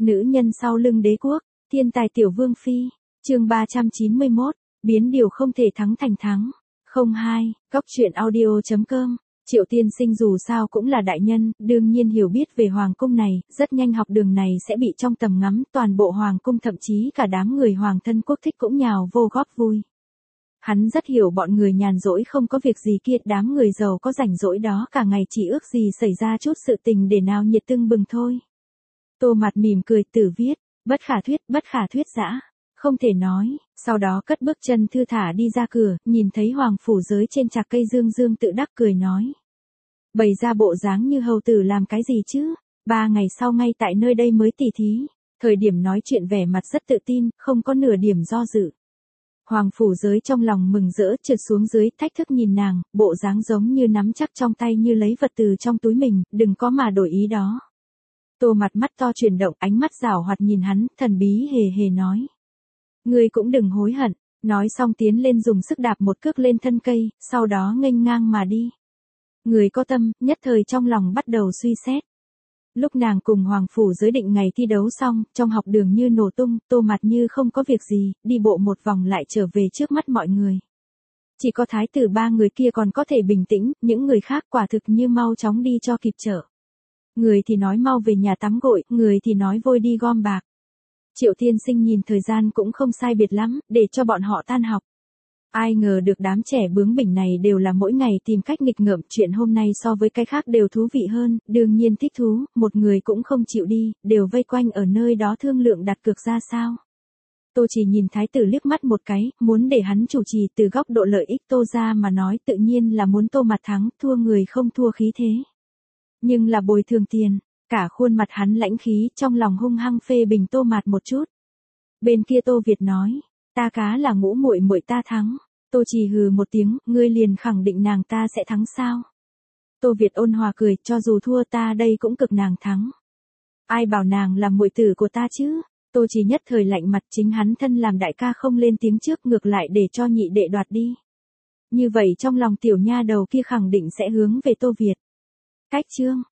Nữ nhân sau lưng đế quốc, thiên tài tiểu vương phi, chương 391, biến điều không thể thắng thành thắng. 02, góc truyện audio.com. Triệu Tiên Sinh dù sao cũng là đại nhân, đương nhiên hiểu biết về hoàng cung này, rất nhanh học đường này sẽ bị trong tầm ngắm, toàn bộ hoàng cung thậm chí cả đám người hoàng thân quốc thích cũng nhào vô góp vui. Hắn rất hiểu bọn người nhàn rỗi không có việc gì kia, đám người giàu có rảnh rỗi đó cả ngày chỉ ước gì xảy ra chút sự tình để nào nhiệt tưng bừng thôi. Tô Mạt mỉm cười Tử viết, bất khả thuyết dã. Không thể nói, sau đó cất bước chân thư thả đi ra cửa, nhìn thấy hoàng phủ giới trên chạc cây dương dương tự đắc cười nói. Bày ra bộ dáng như hầu tử làm cái gì chứ, 3 ngày sau ngay tại nơi đây mới tỉ thí, thời điểm nói chuyện vẻ mặt rất tự tin, không có nửa điểm do dự. Hoàng phủ giới trong lòng mừng rỡ trượt xuống dưới thách thức nhìn nàng, bộ dáng giống như nắm chắc trong tay như lấy vật từ trong túi mình, đừng có mà đổi ý đó. Tô Mặt mắt to chuyển động, ánh mắt giảo hoạt nhìn hắn, thần bí hề hề nói. Ngươi cũng đừng hối hận, nói xong tiến lên dùng sức đạp một cước lên thân cây, sau đó nghênh ngang mà đi. Người có tâm, nhất thời trong lòng bắt đầu suy xét. Lúc nàng cùng hoàng phủ giới định ngày thi đấu xong, trong học đường như nổ tung, Tô Mặt như không có việc gì, đi bộ một vòng lại trở về trước mắt mọi người. Chỉ có thái tử 3 người kia còn có thể bình tĩnh, những người khác quả thực như mau chóng đi cho kịp chợ. Người thì nói mau về nhà tắm gội, người thì nói vội đi gom bạc. Triệu Tiên Sinh nhìn thời gian cũng không sai biệt lắm, để cho bọn họ tan học. Ai ngờ được đám trẻ bướng bỉnh này đều là mỗi ngày tìm cách nghịch ngợm, chuyện hôm nay so với cái khác đều thú vị hơn, đương nhiên thích thú, một người cũng không chịu đi, đều vây quanh ở nơi đó thương lượng đặt cược ra sao. Tô chỉ nhìn thái tử liếc mắt một cái, muốn để hắn chủ trì, từ góc độ lợi ích Tô ra mà nói tự nhiên là muốn Tô Mặt thắng, thua người không thua khí thế. Nhưng là bồi thường tiền, cả khuôn mặt hắn lãnh khí, trong lòng hung hăng phê bình Tô Mạt một chút. Bên kia Tô Việt nói, ta cá là ngũ muội muội ta thắng. Tô chỉ hừ một tiếng, ngươi liền khẳng định nàng ta sẽ thắng sao? Tô Việt ôn hòa cười, cho dù thua ta đây cũng cực nàng thắng. Ai bảo nàng là muội tử của ta chứ? Tô chỉ nhất thời lạnh mặt, chính hắn thân làm đại ca không lên tiếng trước, ngược lại để cho nhị đệ đoạt đi. Như vậy trong lòng tiểu nha đầu kia khẳng định sẽ hướng về Tô Việt. Cách chương